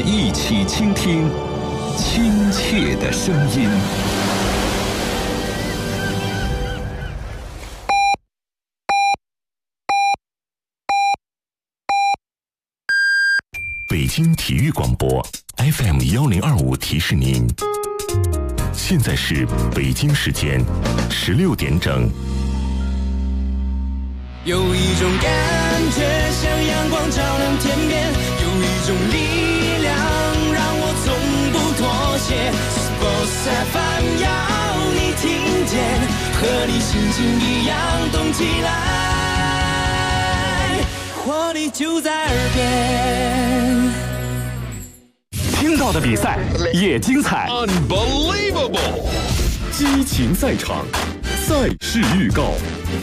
们一起倾听亲切的声音。 北京体育广播 FM1025提示您，现在是北京时间16点整。 有一种感觉像阳光照亮天边，有一种力量让我从不妥协。Sports FM 要你听见，和你心情一样动起来，活力就在耳边。 听到的比赛也精彩 Unbelievable 激情赛场，赛事预告。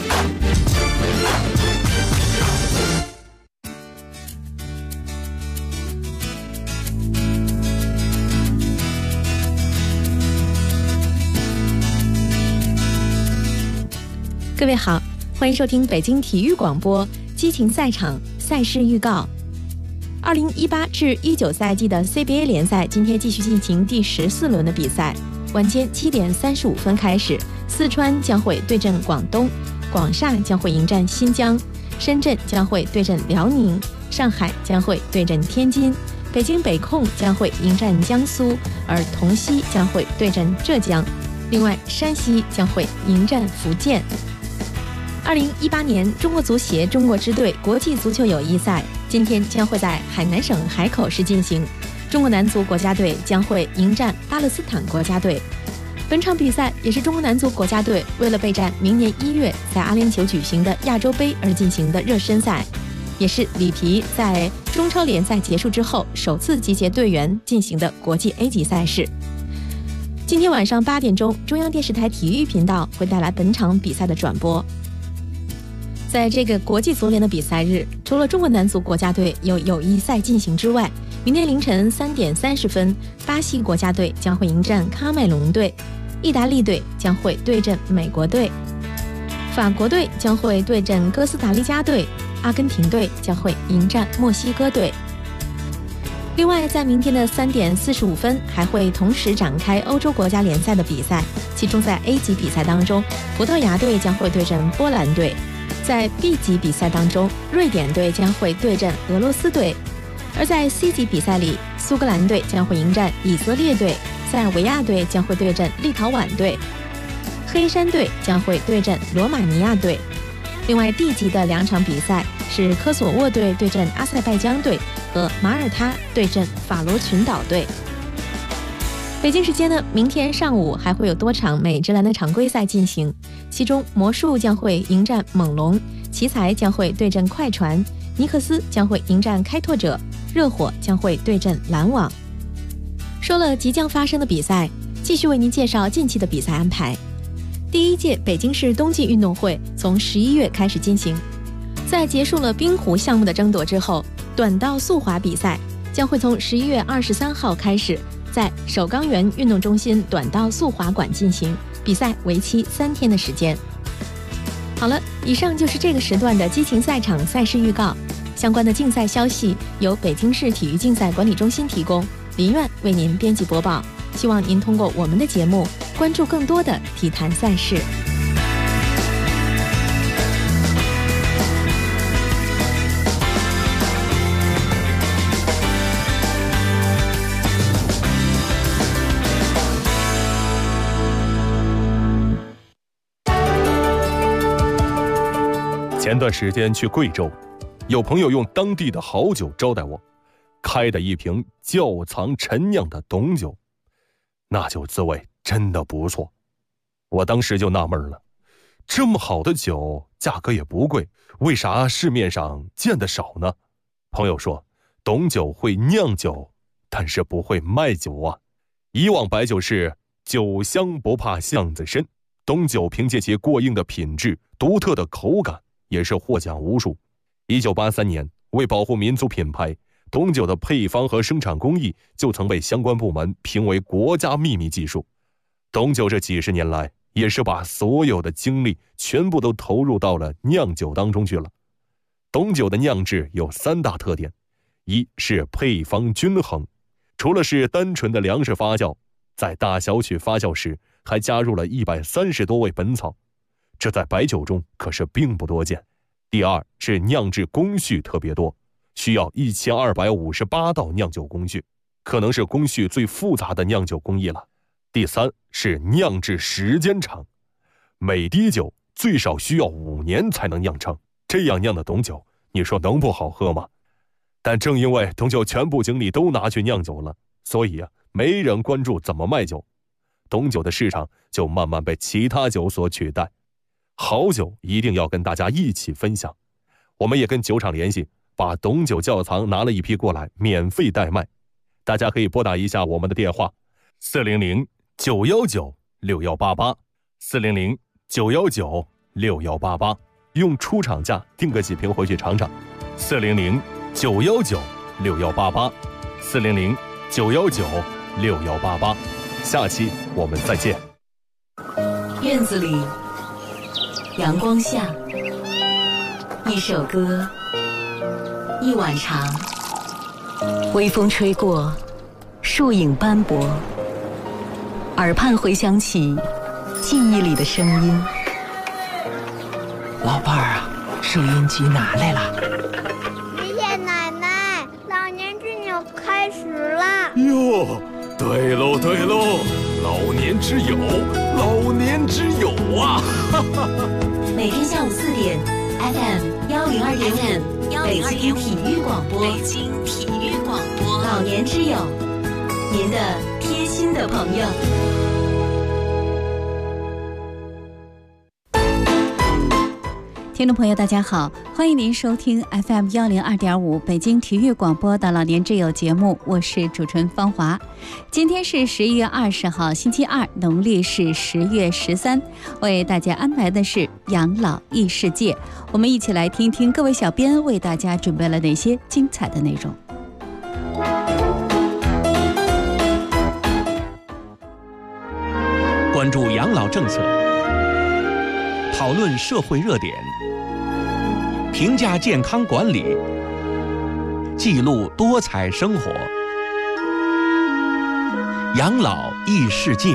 各位好，欢迎收听北京体育广播激情赛场赛事预告。2018至19赛季的 CBA 联赛今天继续进行第14轮的比赛，晚间7点35分开始，四川将会对阵广东，广厦将会迎战新疆，深圳将会对阵辽宁，上海将会对阵天津，北京北控将会迎战江苏，而同曦将会对阵浙江，另外山西将会迎战福建。2018年中国足协中国支队国际足球友谊赛今天将会在海南省海口市进行，中国男足国家队将会迎战巴勒斯坦国家队。本场比赛也是中国男足国家队为了备战明年1月在阿联酋举行的亚洲杯而进行的热身赛，也是里皮在中超联赛结束之后首次集结队员进行的国际 A 级赛事。今天晚上8点钟，中央电视台体育频道会带来本场比赛的转播。在这个国际足联的比赛日，除了中国男足国家队有友谊赛进行之外，明天凌晨3点30分，巴西国家队将会迎战喀麦隆队，意大利队将会对阵美国队，法国队将会对阵哥斯达黎加队，阿根廷队将会迎战墨西哥队。另外，在明天的3点45分，还会同时展开欧洲国家联赛的比赛，其中在 A 级比赛当中，葡萄牙队将会对阵波兰队。在 B 级比赛当中，瑞典队将会对阵俄罗斯队；而在 C 级比赛里，苏格兰队将会迎战以色列队，塞尔维亚队将会对阵立陶宛队，黑山队将会对阵罗马尼亚队。另外 D 级的2场比赛是科索沃队对阵阿塞拜疆队和马耳他对阵法罗群岛队。北京时间呢，明天上午还会有多场美职篮的常规赛进行，其中魔术将会迎战猛龙，奇才将会对阵快船，尼克斯将会迎战开拓者，热火将会对阵篮网。说了即将发生的比赛，继续为您介绍近期的比赛安排。第1届北京市冬季运动会从11月开始进行，在结束了冰壶项目的争夺之后，短道速滑比赛将会从11月23号开始在首钢园运动中心短道速滑馆进行，比赛为期3天的时间。好了，以上就是这个时段的激情赛场赛事预告，相关的竞赛消息由北京市体育竞赛管理中心提供，林苑为您编辑播报。希望您通过我们的节目关注更多的体坛赛事。 前段时间去贵州，有朋友用当地的好酒招待我，开的一瓶窖藏陈酿的董酒，那酒滋味真的不错。我当时就纳闷了，这么好的酒价格也不贵，为啥市面上见得少呢？朋友说，董酒会酿酒，但是不会卖酒啊。以往白酒是酒香不怕巷子深，董酒凭借其过硬的品质、独特的口感，也是获奖无数。1983年，为保护民族品牌，董酒的配方和生产工艺就曾被相关部门评为国家秘密技术。董酒这几十年来，也是把所有的精力全部都投入到了酿酒当中去了。董酒的酿制有3大特点：一是配方均衡， 除了是单纯的粮食发酵，在大小曲发酵时还加入了130多味本草，这在白酒中可是并不多见。第二是酿制工序特别多，需要1258道酿酒工序，可能是工序最复杂的酿酒工艺了。第三是酿制时间长，每滴酒最少需要5年才能酿成，这样酿的董酒，你说能不好喝吗？但正因为董酒全部精力都拿去酿酒了，所以没人关注怎么卖酒，董酒的市场就慢慢被其他酒所取代。好酒一定要跟大家一起分享，我们也跟酒厂联系，把董酒窖藏拿了一批过来，免费代卖。大家可以拨打一下我们的电话400-919-6188，400-919-6188，用出厂价订个几瓶回去尝尝。400-919-6188，400-919-6188。下期我们再见。 院子里，阳光下，一首歌，一碗茶，微风吹过，树影斑驳，耳畔回响起记忆里的声音。 老伴儿啊，收音机拿来了。 爷爷奶奶，老年之友开始了。 哟，对喽对喽，老年之友，老年之友啊！ 每天下午4点 ，FM 102.5，北京体育广播，北京体育广播，老年之友，您的贴心的朋友。 听众朋友大家好，欢迎您收听 FM 102.5北京体育广播的老年之友节目，我是主持人芳华。今天是11月20号星期二，农历是10月13，为大家安排的是养老异世界，我们一起来听听各位小编为大家准备了哪些精彩的内容。 关注养老政策，讨论社会热点，评价健康管理，记录多彩生活，养老异世界。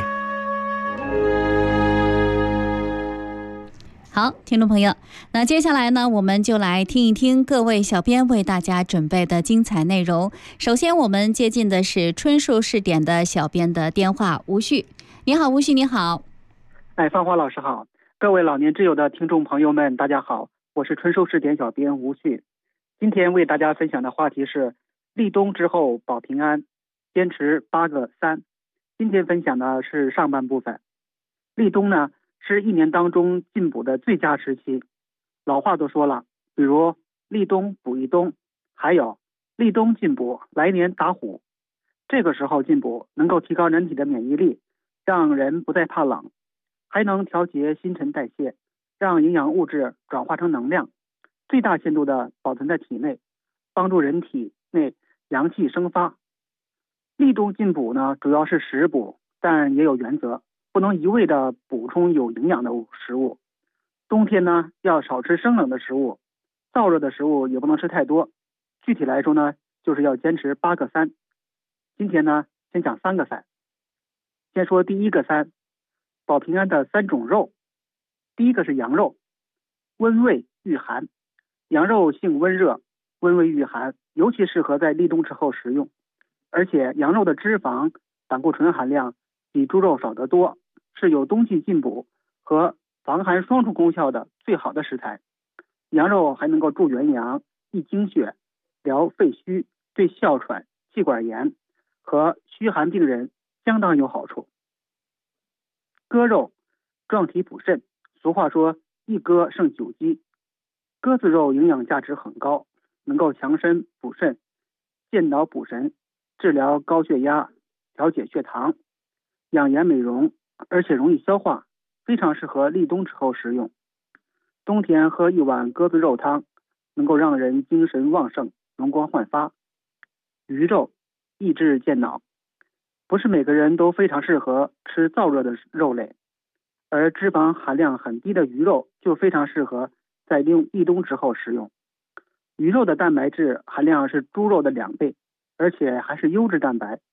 好，听众朋友，那接下来呢，我们就来听一听各位小编为大家准备的精彩内容。首先我们接近的是春树试点的小编的电话，吴旭。你好，吴旭，你好。 芳华老师好，各位老年之友的听众朋友们大家好，我是春树试点小编吴旭。今天为大家分享的话题是立冬之后保平安，坚持8个3。今天分享的是上半部分。立冬呢，是一年当中进补的最佳时期，老话都说了，比如立冬补一冬，还有立冬进补来年打虎。这个时候进补能够提高人体的免疫力，让人不再怕冷，还能调节新陈代谢，让营养物质转化成能量，最大限度的保存在体内，帮助人体内阳气生发。立冬进补呢，主要是食补，但也有原则，不能一味的补充有营养的食物。冬天呢，要少吃生冷的食物，燥热的食物也不能吃太多。具体来说呢，就是要坚持8个3。今天呢，先讲3个3。先说第一个3，保平安的3种肉。第一个是羊肉，温胃御寒。羊肉性温热，温胃御寒，尤其适合在立冬之后食用。而且羊肉的脂肪、胆固醇含量比猪肉少得多，是有冬季进补和防寒双重功效的最好的食材。羊肉还能够助元阳、益精血、疗肺虚，对哮喘、气管炎和虚寒病人相当有好处。鸽肉壮体补肾，俗话说一鸽胜9鸡。鸽子肉营养价值很高，能够强身补肾、健脑补神，治疗高血压、调节血糖、养颜美容，而且容易消化，非常适合立冬之后食用。冬天喝一碗鸽子肉汤，能够让人精神旺盛、容光焕发。鱼肉益智健脑，不是每个人都非常适合吃燥热的肉类，而脂肪含量很低的鱼肉就非常适合在立冬之后食用。鱼肉的蛋白质含量是猪肉的2倍，而且还是优质蛋白，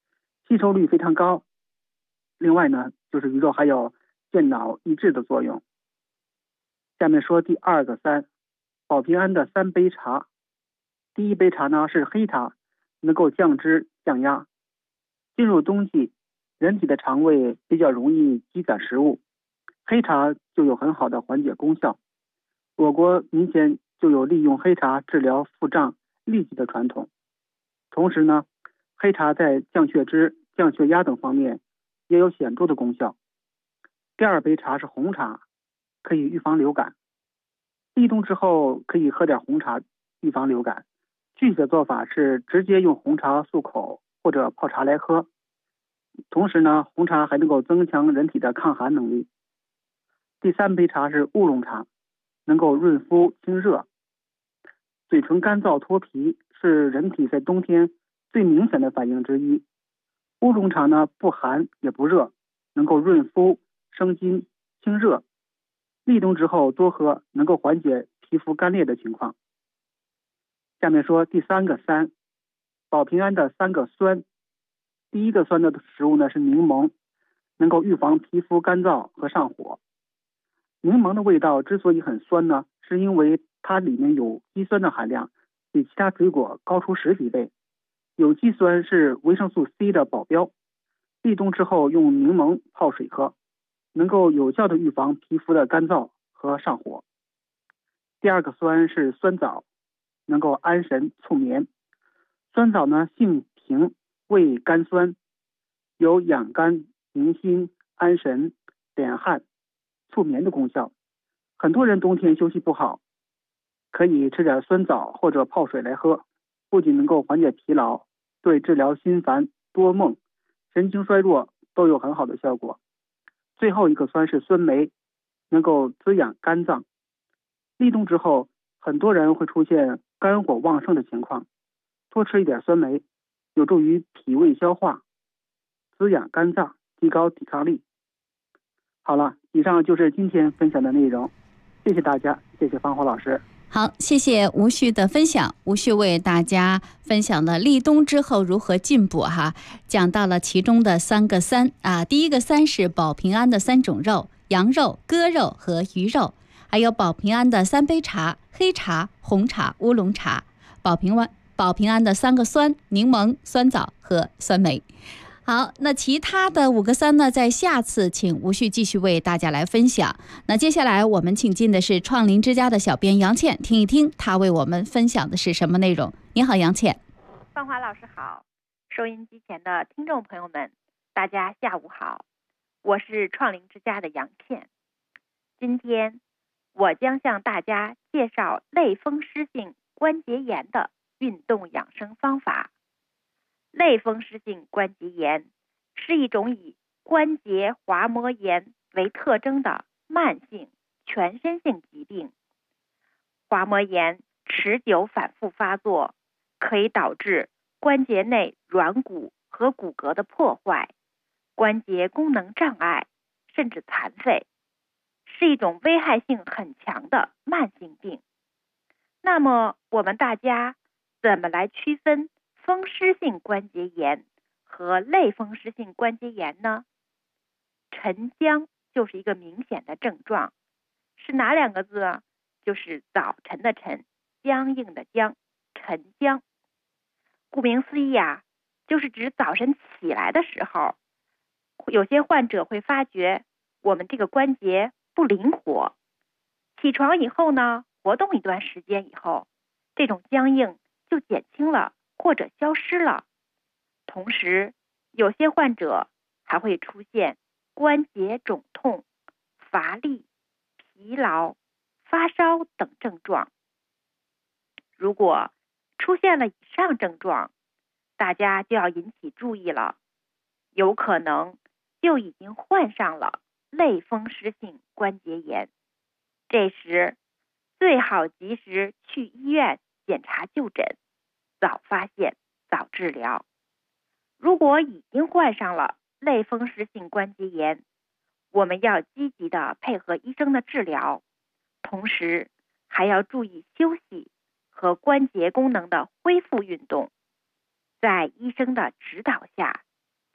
吸收率非常高。另外呢，就是鱼肉还有健脑益智的作用。下面说第二个3，保平安的3杯茶。第一杯茶呢是黑茶，能够降脂降压。进入冬季，人体的肠胃比较容易积攒食物，黑茶就有很好的缓解功效。我国民间就有利用黑茶治疗腹胀、痢疾的传统。同时呢，黑茶在降血脂、降血压等方面也有显著的功效。第二杯茶是红茶，可以预防流感。立冬之后可以喝点红茶预防流感。具体的做法是直接用红茶漱口或者泡茶来喝。同时呢，红茶还能够增强人体的抗寒能力。第3杯茶是乌龙茶，能够润肤清热。嘴唇干燥脱皮是人体在冬天最明显的反应之一。乌龙茶呢，不寒也不热，能够润肤生津清热。立冬之后多喝，能够缓解皮肤干裂的情况。下面说第3个3，保平安的3个酸。第一个酸的食物呢是柠檬，能够预防皮肤干燥和上火。柠檬的味道之所以很酸呢，是因为它里面有肌酸的含量比其他水果高出10几倍。有机酸是维生素 C 的保镖。立冬之后用柠檬泡水喝，能够有效的预防皮肤的干燥和上火。第二个酸是酸枣，能够安神促眠。酸枣呢性平，味甘酸，有养肝宁心、安神、敛汗、促眠的功效。很多人冬天休息不好，可以吃点酸枣或者泡水来喝，不仅能够缓解疲劳，对治疗心烦、多梦、神经衰弱都有很好的效果。最后一个酸是酸梅，能够滋养肝脏。立冬之后，很多人会出现肝火旺盛的情况，多吃一点酸梅，有助于脾胃消化，滋养肝脏，提高抵抗力。好了，以上就是今天分享的内容，谢谢大家，谢谢芳华老师。 好，谢谢吴旭的分享。吴旭为大家分享了立冬之后如何进补讲到了其中的3个3第一个3是保平安的3种肉，羊肉、鸽肉和鱼肉，还有保平安的3杯茶，黑茶、红茶、乌龙茶，保平安的3个酸，柠檬、酸枣和酸梅。好，那其他的5个3呢，在下次请吴旭继续为大家来分享。那接下来我们请进的是创林之家的小编杨倩，听一听她为我们分享的是什么内容。你好，杨倩。 芳华老师好，收音机前的听众朋友们，大家下午好，我是创林之家的杨倩。今天我将向大家介绍类风湿性关节炎的运动养生方法。类风湿性关节炎是一种以关节滑膜炎为特征的慢性全身性疾病。滑膜炎持久反复发作，可以导致关节内软骨和骨骼的破坏，关节功能障碍，甚至残废，是一种危害性很强的慢性病。那么我们大家怎么来区分风湿性关节炎和类风湿性关节炎呢？沉僵就是一个明显的症状，是哪2个字啊？就是早晨的晨，僵硬的僵，沉僵。顾名思义就是指早晨起来的时候，有些患者会发觉我们这个关节不灵活。起床以后呢，活动一段时间以后，这种僵硬就减轻了或者消失了。同时，有些患者还会出现关节肿痛、乏力、疲劳、发烧等症状。如果出现了以上症状，大家就要引起注意了，有可能就已经患上了类风湿性关节炎。这时最好及时去医院检查就诊，早发现早治疗。如果已经患上了类风湿性关节炎，我们要积极的配合医生的治疗，同时还要注意休息和关节功能的恢复运动，在医生的指导下，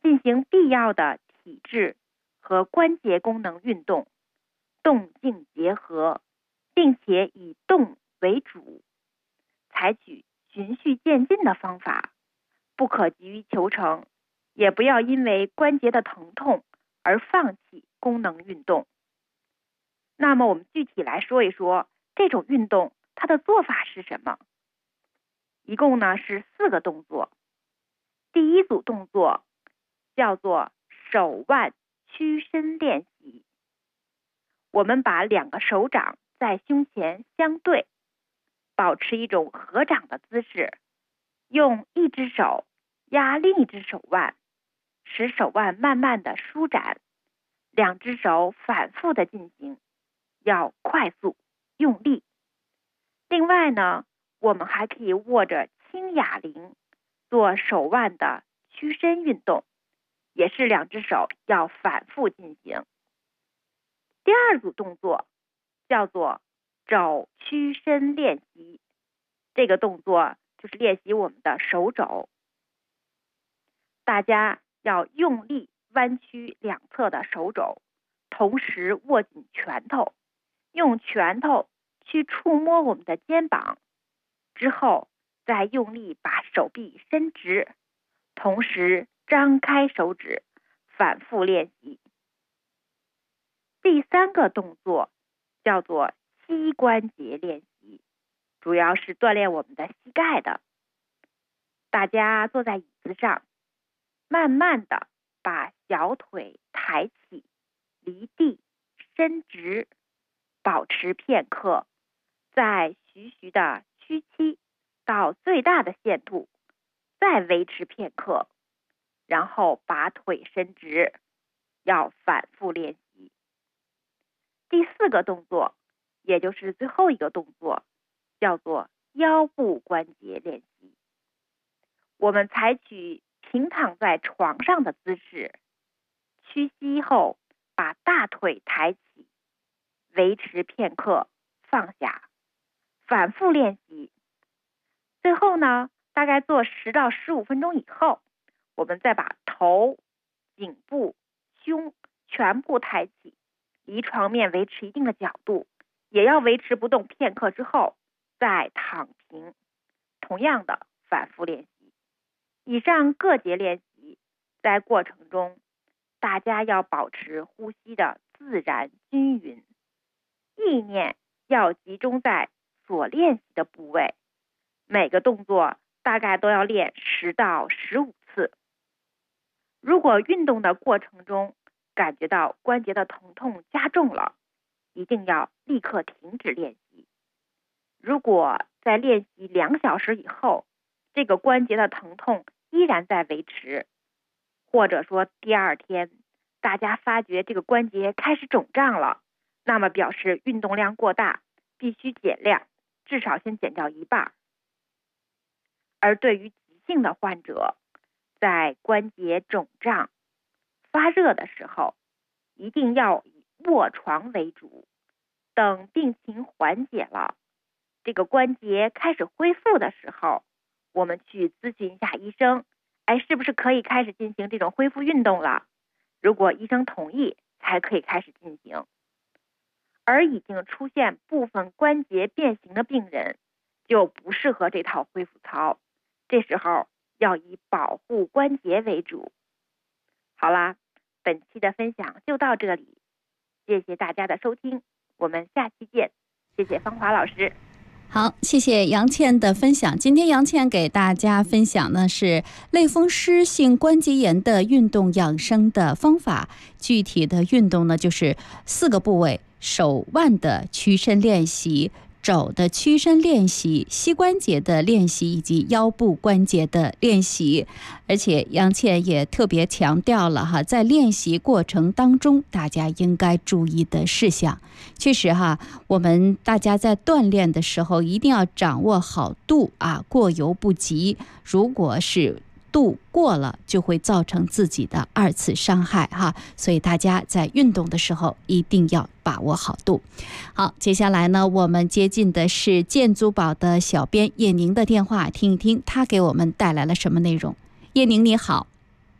进行必要的体质和关节功能运动，动静结合，并且以动为主，采取循序渐进的方法，不可急于求成，也不要因为关节的疼痛而放弃功能运动。那么我们具体来说一说这种运动它的做法是什么。一共呢是4个动作。第一组动作叫做手腕屈伸练习。我们把2个手掌在胸前相对，保持一种合掌的姿势，用一只手压另一只手腕，使手腕慢慢的舒展，2只手反复的进行，要快速用力。另外呢，我们还可以握着轻哑铃做手腕的屈伸运动，也是2只手要反复进行。第二组动作叫做肘屈伸练习，这个动作就是练习我们的手肘。大家要用力弯曲2侧的手肘，同时握紧拳头，用拳头去触摸我们的肩膀，之后再用力把手臂伸直，同时张开手指，反复练习。第3个动作叫做膝关节练习，主要是锻炼我们的膝盖的。大家坐在椅子上，慢慢的把小腿抬起，离地伸直，保持片刻，再徐徐的屈膝到最大的限度，再维持片刻，然后把腿伸直，要反复练习。第4个动作，也就是最后一个动作，叫做腰部关节练习。我们采取平躺在床上的姿势，屈膝后把大腿抬起，维持片刻，放下，反复练习。最后呢，大概做10到15分钟以后，我们再把头、颈部、胸全部抬起，离床面维持一定的角度，也要维持不动片刻之后再躺平，同样的反复练习。以上各节练习，在过程中大家要保持呼吸的自然均匀，意念要集中在所练习的部位，每个动作大概都要练10到15次。如果运动的过程中感觉到关节的疼痛加重了，一定要立刻停止练习。如果在练习2小时以后，这个关节的疼痛依然在维持，或者说第2天大家发觉这个关节开始肿胀了，那么表示运动量过大，必须减量，至少先减掉1半。而对于急性的患者，在关节肿胀、发热的时候，一定要以卧床为主，等病情缓解了，这个关节开始恢复的时候，我们去咨询一下医生，是不是可以开始进行这种恢复运动了？如果医生同意，才可以开始进行。而已经出现部分关节变形的病人，就不适合这套恢复操，这时候要以保护关节为主。好啦，本期的分享就到这里，谢谢大家的收听，我们下期见。谢谢芳华老师。 好，谢谢杨倩的分享。今天杨倩给大家分享的是类风湿性关节炎的运动养生的方法。具体的运动呢，就是4个部位：手腕的屈伸练习、肘的屈伸练习、膝关节的练习以及腰部关节的练习。而且杨倩也特别强调了在练习过程当中大家应该注意的事项。确实我们大家在锻炼的时候一定要掌握好度过犹不及。如果是度过了，就会造成自己的2次伤害所以大家在运动的时候一定要把握好度。好，接下来呢，我们接近的是建筑宝的小编叶宁的电话，听一听他给我们带来了什么内容。叶宁你好。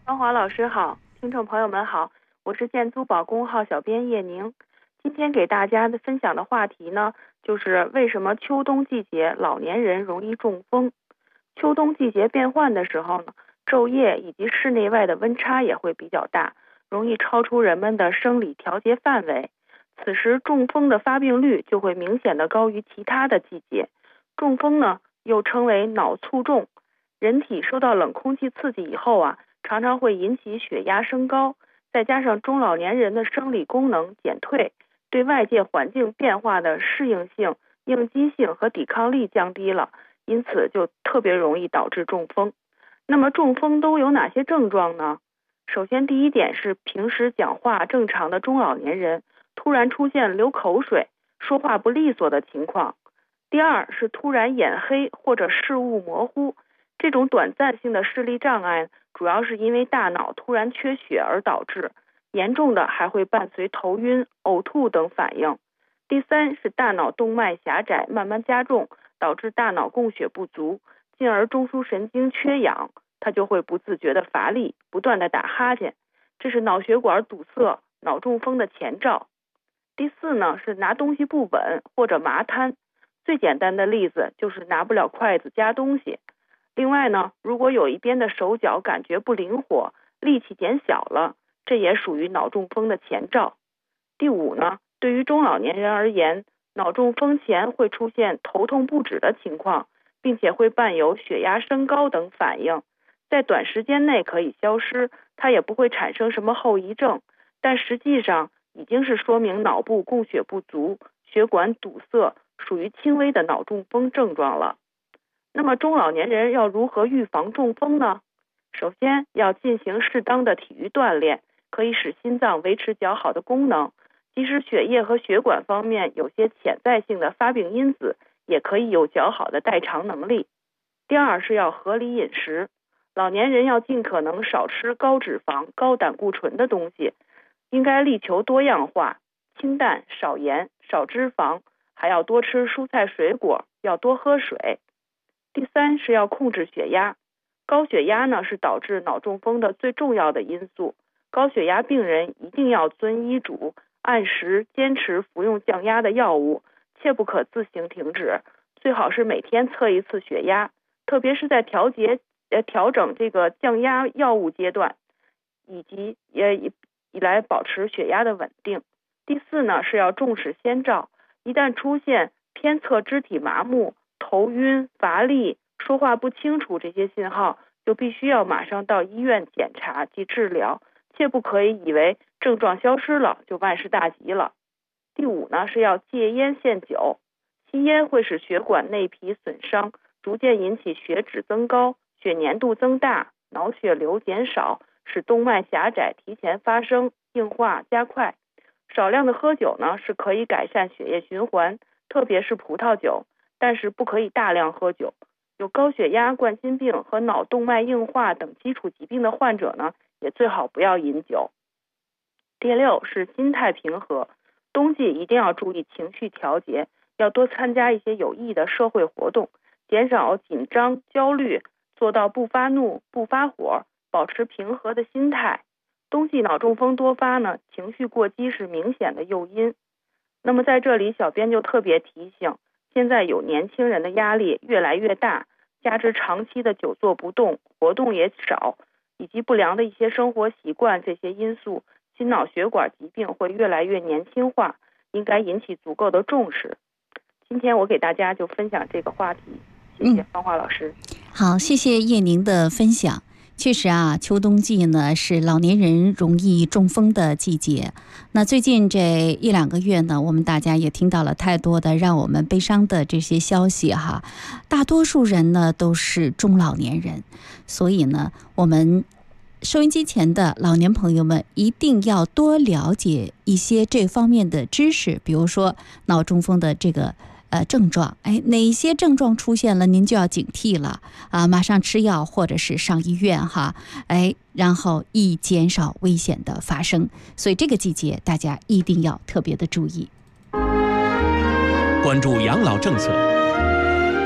芳华老师好，听众朋友们好，我是建租宝公号小编叶宁。今天给大家分享的话题呢，就是为什么秋冬季节老年人容易中风。秋冬季节变换的时候呢，昼夜以及室内外的温差也会比较大，容易超出人们的生理调节范围。此时中风的发病率就会明显的高于其他的季节。中风呢，又称为脑卒中，人体受到冷空气刺激以后啊，常常会引起血压升高，再加上中老年人的生理功能减退，对外界环境变化的适应性、应激性和抵抗力降低了，因此就特别容易导致中风。那么中风都有哪些症状呢？首先第一点是平时讲话正常的中老年人突然出现流口水、说话不利索的情况。第二是突然眼黑或者视物模糊，这种短暂性的视力障碍主要是因为大脑突然缺血而导致，严重的还会伴随头晕、呕吐等反应。第三是大脑动脉狭窄慢慢加重，导致大脑供血不足，进而中枢神经缺氧，它就会不自觉的乏力，不断的打哈欠，这是脑血管堵塞、脑中风的前兆。第四呢是拿东西不稳或者麻瘫，最简单的例子就是拿不了筷子夹东西。另外呢，如果有一边的手脚感觉不灵活，力气减小了，这也属于脑中风的前兆。第五呢，对于中老年人而言，脑中风前会出现头痛不止的情况，并且会伴有血压升高等反应，在短时间内可以消失，它也不会产生什么后遗症，但实际上已经是说明脑部供血不足、血管堵塞，属于轻微的脑中风症状了。那么中老年人要如何预防中风呢？首先要进行适当的体育锻炼，可以使心脏维持较好的功能，即使血液和血管方面有些潜在性的发病因子，也可以有较好的代偿能力。第二是要合理饮食，老年人要尽可能少吃高脂肪、高胆固醇的东西，应该力求多样化，清淡、少盐、少脂肪，还要多吃蔬菜水果，要多喝水。第三是要控制血压，高血压呢是导致脑中风的最重要的因素，高血压病人一定要遵医嘱，按时坚持服用降压的药物，切不可自行停止，最好是每天测一次血压，特别是在调整这个降压药物阶段，以及以来保持血压的稳定。第四呢是要重视先兆，一旦出现偏侧肢体麻木、头晕、乏力、说话不清楚这些信号，就必须要马上到医院检查及治疗，切不可以以为症状消失了就万事大吉了。第五呢是要戒烟限酒，吸烟会使血管内皮损伤，逐渐引起血脂增高、血粘度增大、脑血流减少，使动脉狭窄提前发生、硬化加快。少量的喝酒呢是可以改善血液循环，特别是葡萄酒，但是不可以大量喝酒。有高血压、冠心病和脑动脉硬化等基础疾病的患者呢，也最好不要饮酒。第六是心态平和，冬季一定要注意情绪调节，要多参加一些有益的社会活动，减少紧张、焦虑，做到不发怒、不发火，保持平和的心态。冬季脑中风多发呢，情绪过激是明显的诱因。那么在这里，小编就特别提醒，现在有年轻人的压力越来越大，加之长期的久坐不动，活动也少，以及不良的一些生活习惯，这些因素，心脑血管疾病会越来越年轻化，应该引起足够的重视。今天我给大家就分享这个话题，谢谢芳华老师。 好，谢谢叶宁的分享。确实啊，秋冬季呢是老年人容易中风的季节。那最近这1-2个月呢，我们大家也听到了太多的让我们悲伤的这些消息哈。大多数人呢都是中老年人，所以呢，我们收音机前的老年朋友们一定要多了解一些这方面的知识，比如说脑中风的这个症状，哪些症状出现了，您就要警惕了啊，马上吃药或者是上医院哈，然后以减少危险的发生。所以这个季节大家一定要特别的注意。 关注养老政策，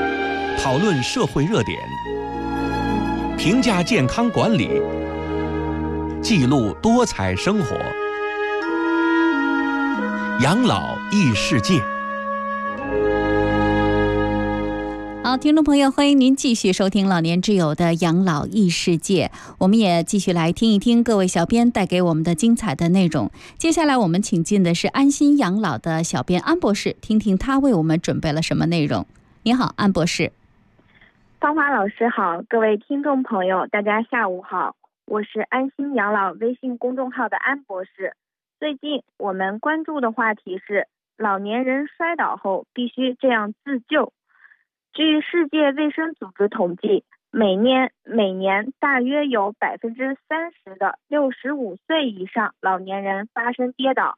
讨论社会热点，评价健康管理， 记录多彩生活。养老异世界。 好，听众朋友，欢迎您继续收听老年之友的养老异世界，我们也继续来听一听各位小编带给我们的精彩的内容。接下来我们请进的是安心养老的小编安博士，听听他为我们准备了什么内容。你好，安博士。 芳华老师好，各位听众朋友大家下午好，我是安心养老微信公众号的安博士。最近我们关注的话题是老年人摔倒后必须这样自救。据世界卫生组织统计，每年大约有30%的65岁以上老年人发生跌倒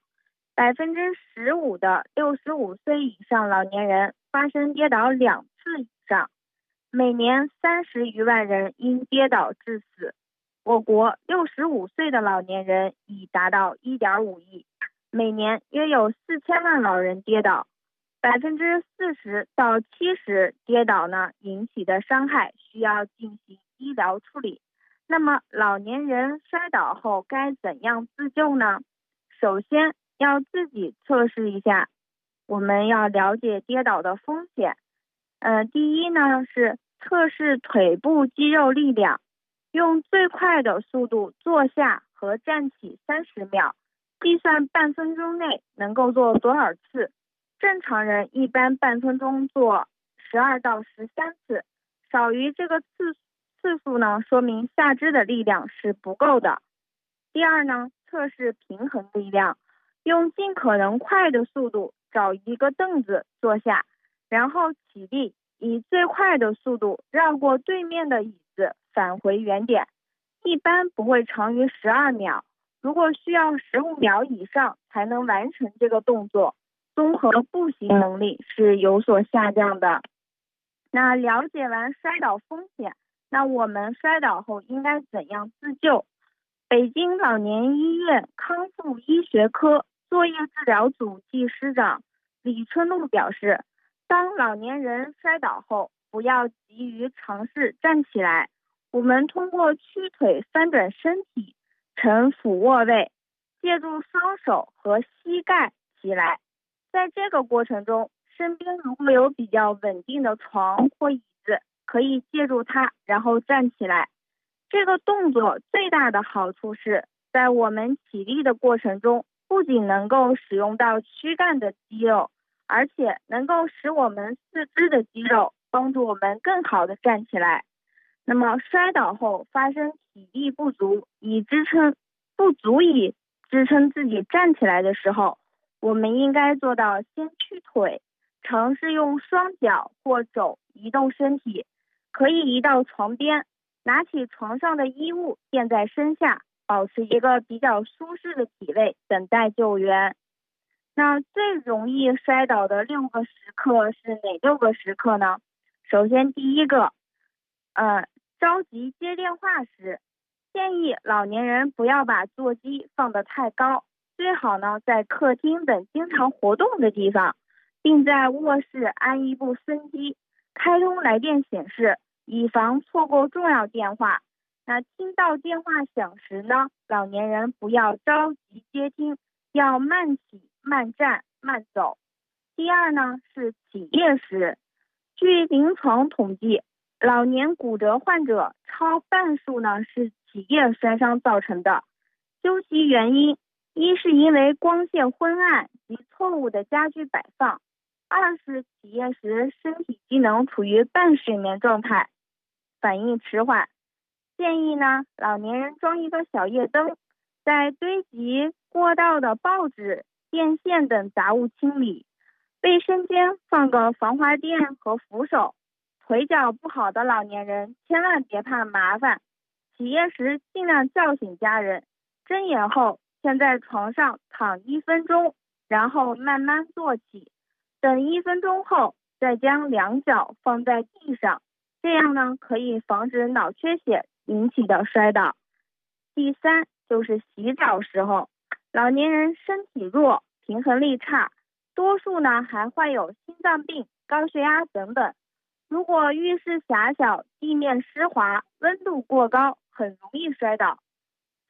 ，15%的65岁以上老年人发生跌倒2次以上，每年30余万人因跌倒致死。我国65岁的老年人已达到1.5亿，每年约有4000万老人跌倒。40%到70%跌倒呢引起的伤害需要进行医疗处理。那么老年人摔倒后该怎样自救呢？首先要自己测试一下，我们要了解跌倒的风险。第一呢是测试腿部肌肉力量，用最快的速度坐下和站起30秒，计算半分钟内能够做多少次。正常人一般半分钟做12到13次，少于这个次数呢，说明下肢的力量是不够的。第二呢，测试平衡力量，用尽可能快的速度找一个凳子坐下，然后起立，以最快的速度绕过对面的椅子返回原点，一般不会长于12秒，如果需要15秒以上才能完成这个动作，综合步行能力是有所下降的。那了解完摔倒风险，那我们摔倒后应该怎样自救？北京老年医院康复医学科作业治疗组技师长李春露表示，当老年人摔倒后，不要急于尝试站起来，我们通过屈腿翻转身体呈俯卧位，借助双手和膝盖起来。在这个过程中，身边如果有比较稳定的床或椅子，可以借助它然后站起来。这个动作最大的好处是在我们起立的过程中，不仅能够使用到躯干的肌肉，而且能够使我们四肢的肌肉帮助我们更好的站起来。那么摔倒后发生体力不足以支撑自己站起来的时候，我们应该做到先屈腿，尝试用双脚或肘移动身体，可以移到床边，拿起床上的衣物垫在身下，保持一个比较舒适的体位，等待救援。那最容易摔倒的6个时刻是哪6个时刻呢？首先第一个，着急接电话时，建议老年人不要把座机放得太高，最好呢在客厅等经常活动的地方，并在卧室安一部分机，开通来电显示，以防错过重要电话。那听到电话响时呢，老年人不要着急接听，要慢起慢站慢走。第二呢是起夜时，据临床统计，老年骨折患者超半数呢是起夜摔伤造成的。究其原因，一是因为光线昏暗及错误的家居摆放，二是起夜时身体机能处于半睡眠状态，反应迟缓。建议呢，老年人装一个小夜灯，在堆积过道的报纸、电线等杂物清理，卫生间放个防滑垫和扶手。腿脚不好的老年人千万别怕麻烦，起夜时尽量叫醒家人，睁眼后先在床上躺1分钟，然后慢慢坐起，等1分钟后再将两脚放在地上，这样呢可以防止脑缺血引起的摔倒。第三就是洗澡时候，老年人身体弱，平衡力差，多数呢还患有心脏病、高血压等等。如果浴室狭小、地面湿滑、温度过高，很容易摔倒。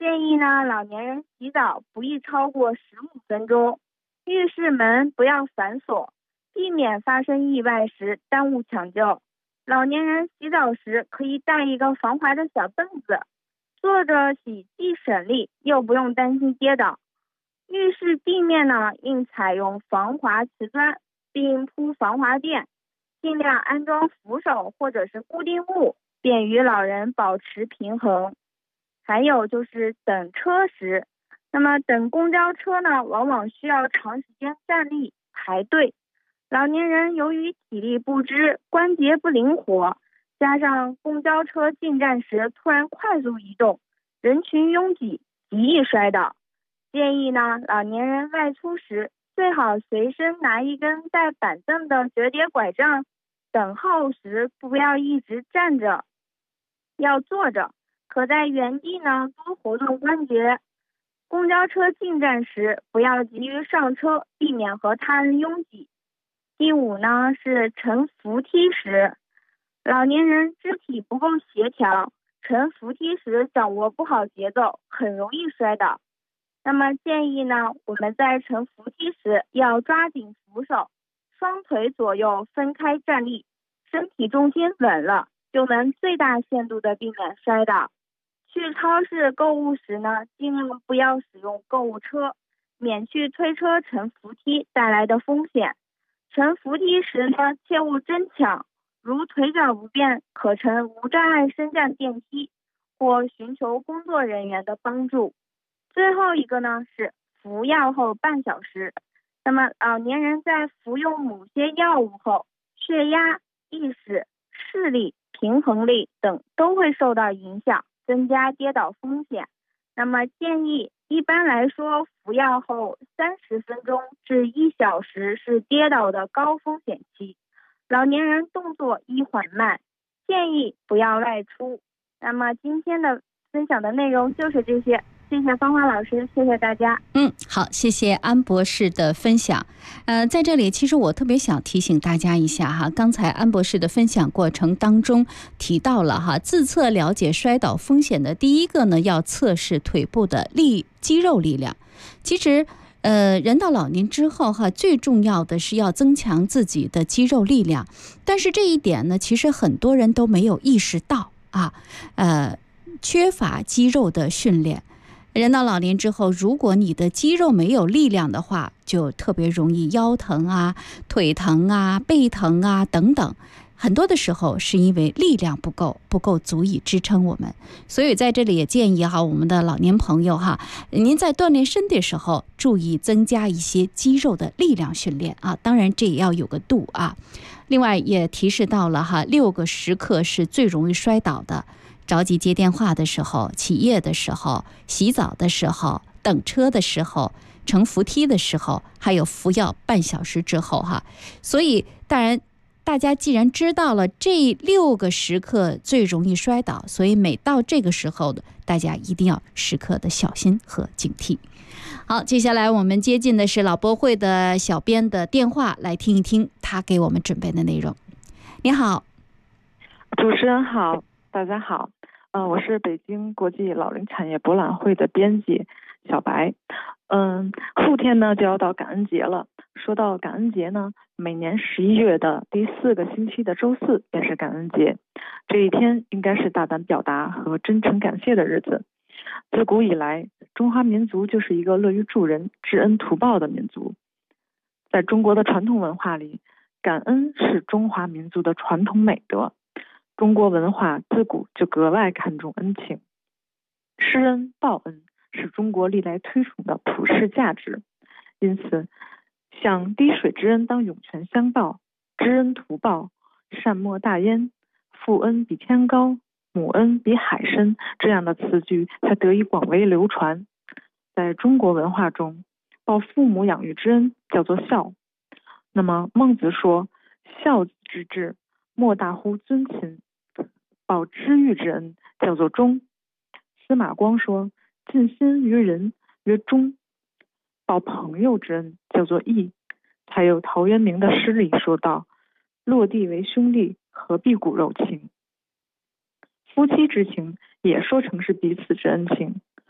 建议呢，老年人洗澡不宜超过15分钟，浴室门不要反锁，避免发生意外时耽误抢救。老年人洗澡时可以带一个防滑的小凳子，坐着洗既省力又不用担心跌倒。浴室地面呢，应采用防滑瓷砖，并铺防滑垫，尽量安装扶手或者是固定物，便于老人保持平衡。还有就是等车时，那么等公交车呢，往往需要长时间站立排队。老年人由于体力不支，关节不灵活，加上公交车进站时突然快速移动，人群拥挤，极易摔倒。建议呢，老年人外出时最好随身拿一根带板凳的折叠拐杖，等候时不要一直站着，要坐着，可在原地呢多活动关节。公交车进站时不要急于上车，避免和他人拥挤。第5呢是乘扶梯时，老年人肢体不够协调，乘扶梯时掌握不好节奏，很容易摔倒。那么建议呢，我们在乘扶梯时要抓紧扶手，双腿左右分开站立，身体重心稳了，就能最大限度的避免摔倒。去超市购物时呢，尽量不要使用购物车，免去推车乘扶梯带来的风险。乘扶梯时呢，切勿争抢，如腿脚不便，可乘无障碍升降电梯，或寻求工作人员的帮助。最后一个呢是服药后半小时。那么老年人在服用某些药物后，血压、意识、视力、平衡力等都会受到影响，增加跌倒风险。那么建议一般来说，服药后30分钟至1小时是跌倒的高风险期。老年人动作宜缓慢，建议不要外出。那么今天的分享的内容就是这些，谢谢芳华老师，谢谢大家。 好，谢谢安博士的分享。在这里其实我特别想提醒大家一下哈，刚才安博士的分享过程当中提到了哈，自测了解摔倒风险的第一个呢，要测试腿部的肌肉力量。其实人到老年之后哈，最重要的是要增强自己的肌肉力量，但是这一点呢，其实很多人都没有意识到啊，缺乏肌肉的训练。人到老年之后，如果你的肌肉没有力量的话，就特别容易腰疼啊、腿疼啊、背疼啊等等。很多的时候是因为力量不够足以支撑我们。所以在这里也建议哈，我们的老年朋友哈，您在锻炼身体的时候注意增加一些肌肉的力量训练啊，当然这也要有个度啊。另外也提示到了哈，6个时刻是最容易摔倒的。着急接电话的时候，起夜的时候，洗澡的时候，等车的时候，乘扶梯的时候，还有服药半小时之后哈。所以当然大家既然知道了这6个时刻最容易摔倒，所以每到这个时候的大家一定要时刻的小心和警惕。好，接下来我们接近的是老博会的小编的电话，来听一听他给我们准备的内容。你好。 主持人好，大家好。我是北京国际老龄产业博览会的编辑小白。后天呢就要到感恩节了。说到感恩节呢，每年11月的第4个星期的周4便是感恩节。这一天应该是大胆表达和真诚感谢的日子。自古以来，中华民族就是一个乐于助人、知恩图报的民族。在中国的传统文化里，感恩是中华民族的传统美德。中国文化自古就格外看重恩情，施恩报恩是中国历来推崇的普世价值。因此，像滴水之恩当涌泉相报，知恩图报，善莫大焉，父恩比天高，母恩比海深，这样的词句才得以广为流传。在中国文化中，报父母养育之恩叫做孝。那么孟子说，孝子之志，莫大乎尊亲。报知遇之恩叫做忠。司马光说，尽心于人曰忠。报朋友之恩叫做义。还有陶渊明的诗里说道，落地为兄弟，何必骨肉亲。夫妻之情也说成是彼此之恩情。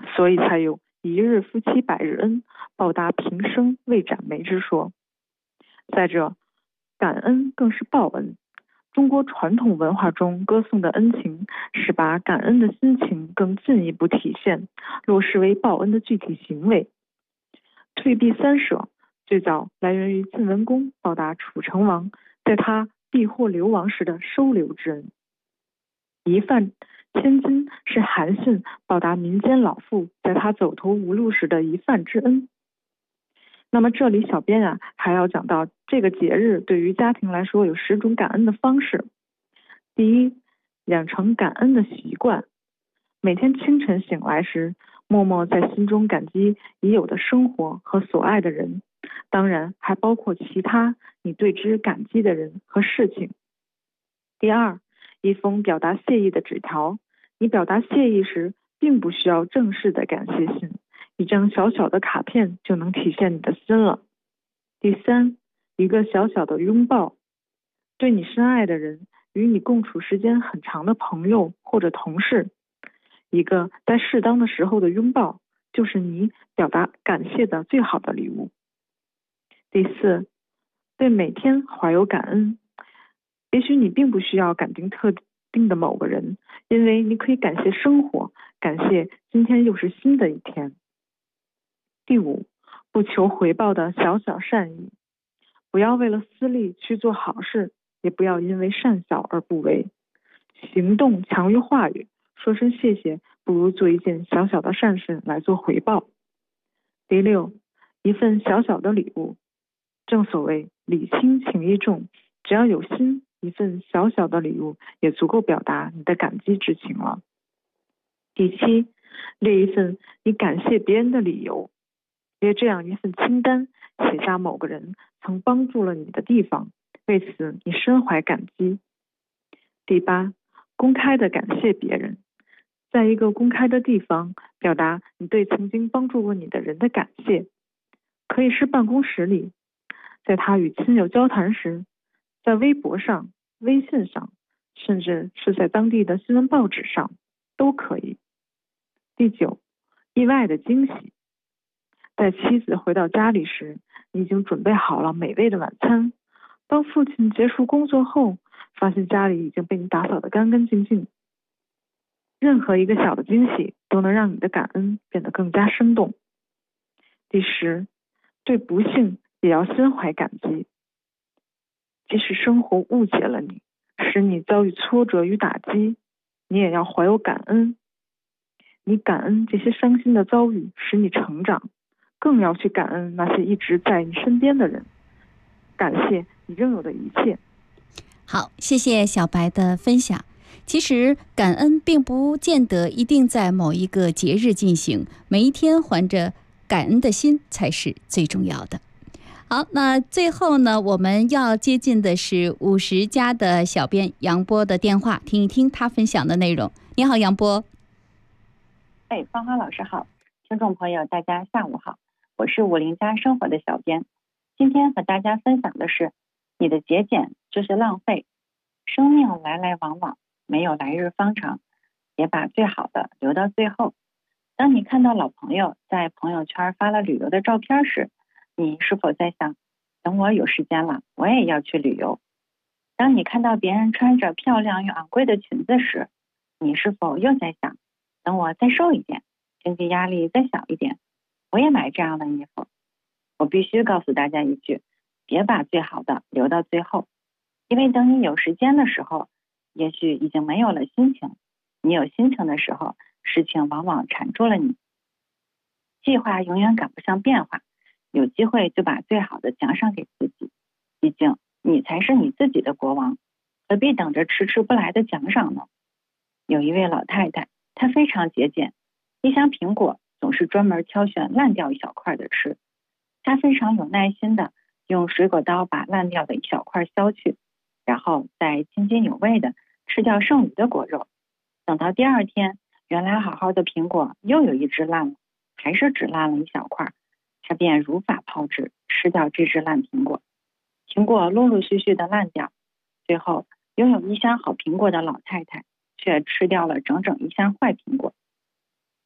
所以才有一日夫妻百日恩，报答平生未展眉之说。再者，感恩更是报恩。中国传统文化中歌颂的恩情，是把感恩的心情更进一步体现，落实为报恩的具体行为。退避三舍最早来源于晋文公报答楚成王在他避祸流亡时的收留之恩。一饭千金是韩信报答民间老妇在他走投无路时的一饭之恩。那么这里小编还要讲到这个节日对于家庭来说有10种感恩的方式。第一，养成感恩的习惯，每天清晨醒来时，默默在心中感激已有的生活和所爱的人，当然还包括其他你对之感激的人和事情。第二，一封表达谢意的纸条，你表达谢意时并不需要正式的感谢信，一张小小的卡片就能体现你的心了。第三，一个小小的拥抱，对你深爱的人，与你共处时间很长的朋友或者同事，一个在适当的时候的拥抱，就是你表达感谢的最好的礼物。第四，对每天怀有感恩，也许你并不需要感激特定的某个人，因为你可以感谢生活，感谢今天又是新的一天。第五，不求回报的小小善意，不要为了私利去做好事，也不要因为善小而不为。行动强于话语，说声谢谢不如做一件小小的善事来做回报。第六，一份小小的礼物，正所谓礼轻情意重，只要有心，一份小小的礼物也足够表达你的感激之情了。第七，列一份你感谢别人的理由，列这样一份清单，写下某个人曾帮助了你的地方，为此你深怀感激。第八，公开的感谢别人，在一个公开的地方表达你对曾经帮助过你的人的感谢，可以是办公室里，在他与亲友交谈时，在微博上、微信上，甚至是在当地的新闻报纸上都可以。第九，意外的惊喜，在妻子回到家里时，你已经准备好了美味的晚餐，当父亲结束工作后，发现家里已经被你打扫得干干净净。任何一个小的惊喜都能让你的感恩变得更加生动。第十，对不幸也要心怀感激，即使生活误解了你，使你遭遇挫折与打击，你也要怀有感恩。你感恩这些伤心的遭遇使你成长，更要去感恩那些一直在你身边的人，感谢你拥有的一切。 好，谢谢小白的分享。其实感恩并不见得一定在某一个节日进行，每一天怀着感恩的心才是最重要的。好，那最后呢，我们要接近的是50加的小编杨波的电话，听一听他分享的内容。你好，杨波。 芳华老师好，听众朋友大家下午好，我是50加生活的小编。今天和大家分享的是，你的节俭就是浪费。生命来来往往，没有来日方长，也把最好的留到最后。当你看到老朋友在朋友圈发了旅游的照片时，你是否在想，等我有时间了，我也要去旅游？当你看到别人穿着漂亮又昂贵的裙子时，你是否又在想，等我再瘦一点，经济压力再小一点，我也买这样的衣服？我必须告诉大家一句，别把最好的留到最后，因为等你有时间的时候，也许已经没有了心情。你有心情的时候，事情往往缠住了你。计划永远赶不上变化，有机会就把最好的奖赏给自己，毕竟你才是你自己的国王，何必等着迟迟不来的奖赏呢？有一位老太太，她非常节俭，一箱苹果总是专门挑选烂掉一小块的吃。她非常有耐心的用水果刀把烂掉的一小块削去，然后再津津有味的吃掉剩余的果肉。等到第二天，原来好好的苹果又有一只烂了，还是只烂了一小块，她便如法炮制，吃掉这只烂苹果。苹果陆陆续续的烂掉，最后拥有一箱好苹果的老太太却吃掉了整整一箱坏苹果。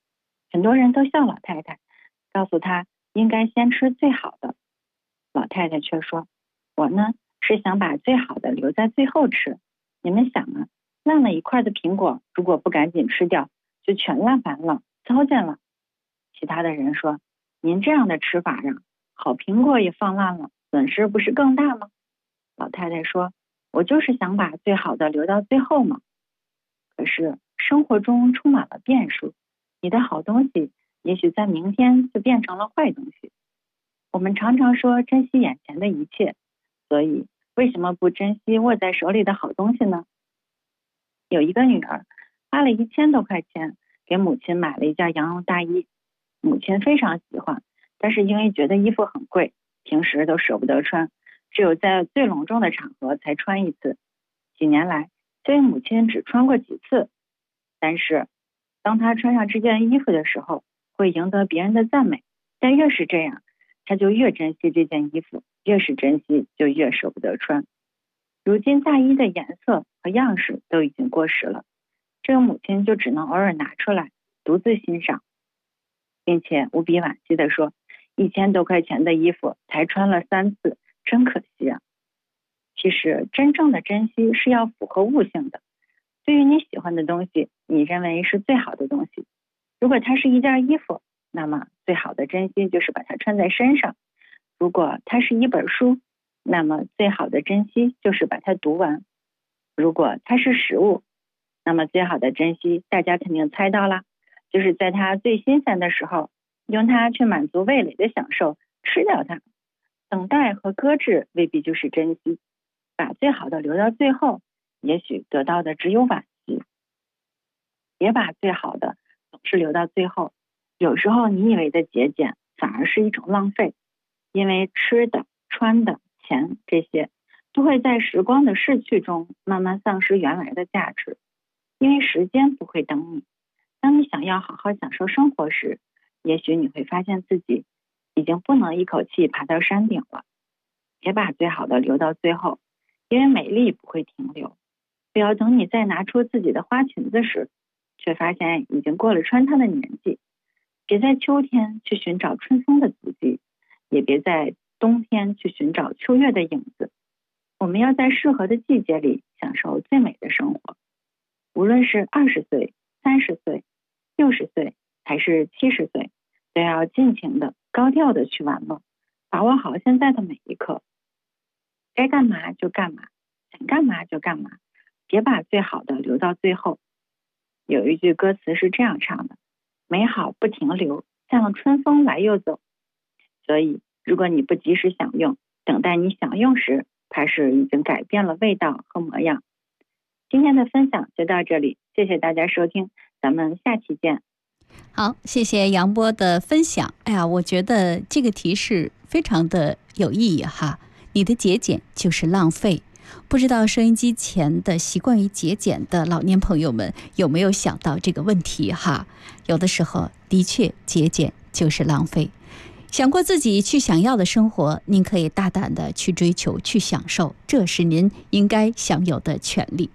很多人都笑老太太，告诉她应该先吃最好的。老太太却说，我呢是想把最好的留在最后吃。你们想啊，烂了一块的苹果，如果不赶紧吃掉，就全烂完了，糟践了。其他的人说，您这样的吃法呀，好苹果也放烂了，损失不是更大吗？老太太说，我就是想把最好的留到最后嘛。可是生活中充满了变数，你的好东西也许在明天就变成了坏东西。我们常常说珍惜眼前的一切，所以为什么不珍惜握在手里的好东西呢？有一个女儿花了1000多块钱给母亲买了一件羊绒大衣，母亲非常喜欢，但是因为觉得衣服很贵，平时都舍不得穿，只有在最隆重的场合才穿一次。几年来，虽然母亲只穿过几次，但是当她穿上这件衣服的时候，会赢得别人的赞美。但越是这样，她就越珍惜这件衣服，越是珍惜就越舍不得穿。如今大衣的颜色和样式都已经过时了，这个母亲就只能偶尔拿出来独自欣赏，并且无比惋惜地说，1000多块钱的衣服才穿了3次，真可惜啊。其实真正的珍惜是要符合悟性的，对于你喜欢的东西，你认为是最好的东西，如果它是一件衣服，那么最好的珍惜就是把它穿在身上；如果它是一本书，那么最好的珍惜就是把它读完；如果它是食物，那么最好的珍惜大家肯定猜到了，就是在它最新鲜的时候，用它去满足味蕾的享受，吃掉它。等待和搁置未必就是珍惜，把最好的留到最后，也许得到的只有惋惜。别把最好的总是留到最后，有时候你以为的节俭反而是一种浪费，因为吃的、穿的、钱这些都会在时光的逝去中慢慢丧失原来的价值，因为时间不会等你。当你想要好好享受生活时，也许你会发现自己已经不能一口气爬到山顶了。别把最好的留到最后，因为美丽不会停留。不要等你再拿出自己的花裙子时，却发现已经过了穿它的年纪。别在秋天去寻找春风的足迹，也别在冬天去寻找秋月的影子。我们要在适合的季节里享受最美的生活。无论是20岁、30岁、60岁还是70岁，都要尽情的、高调的去玩乐，把握好现在的每一刻。该干嘛就干嘛，想干嘛就干嘛，别把最好的留到最后。有一句歌词是这样唱的，美好不停留，像春风来又走。所以如果你不及时享用，等待你享用时，怕是已经改变了味道和模样。今天的分享就到这里，谢谢大家收听，咱们下期见。 好，谢谢杨波的分享。哎呀，我觉得这个提示非常的有意义哈。你的节俭就是浪费。不知道收音机前的习惯于节俭的老年朋友们有没有想到这个问题哈？有的时候的确节俭就是浪费。想过自己去想要的生活，您可以大胆的去追求、去享受，这是您应该享有的权利。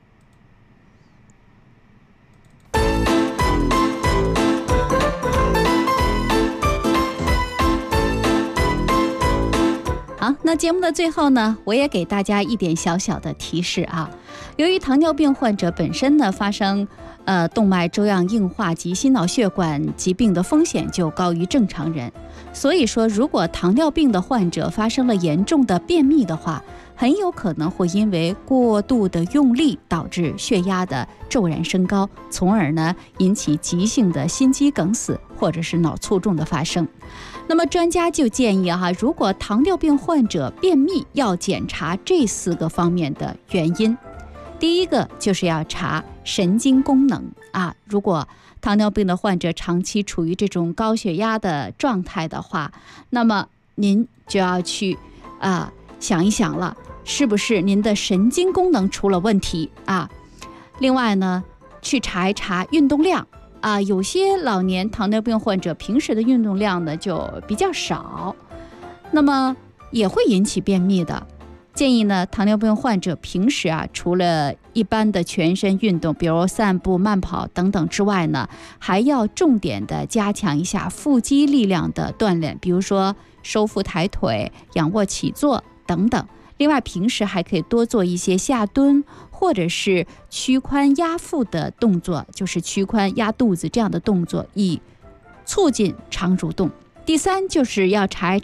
好，那节目的最后呢，我也给大家一点小小的提示啊。由于糖尿病患者本身呢发生动脉粥样硬化及心脑血管疾病的风险就高于正常人，所以说如果糖尿病的患者发生了严重的便秘的话，很有可能会因为过度的用力导致血压的骤然升高，从而呢引起急性的心肌梗死或者是脑卒中的发生。那么专家就建议如果糖尿病患者便秘，要检查这4个方面的原因。第一个就是要查神经功能如果糖尿病的患者长期处于这种高血压的状态的话，那么您就要去想一想了，是不是您的神经功能出了问题另外呢，去查一查运动量有些老年糖尿病患者平时的运动量呢就比较少，那么也会引起便秘的。 建议呢，糖尿病患者平时除了一般的全身运动，比如散步、慢跑等等之外呢，还要重点的加强一下腹肌力量的锻炼，比如说收腹抬腿、仰卧起坐等等。另外，平时还可以多做一些下蹲或者是屈髋压腹的动作，就是屈髋压肚子这样的动作，以促进肠蠕动。第三，就是要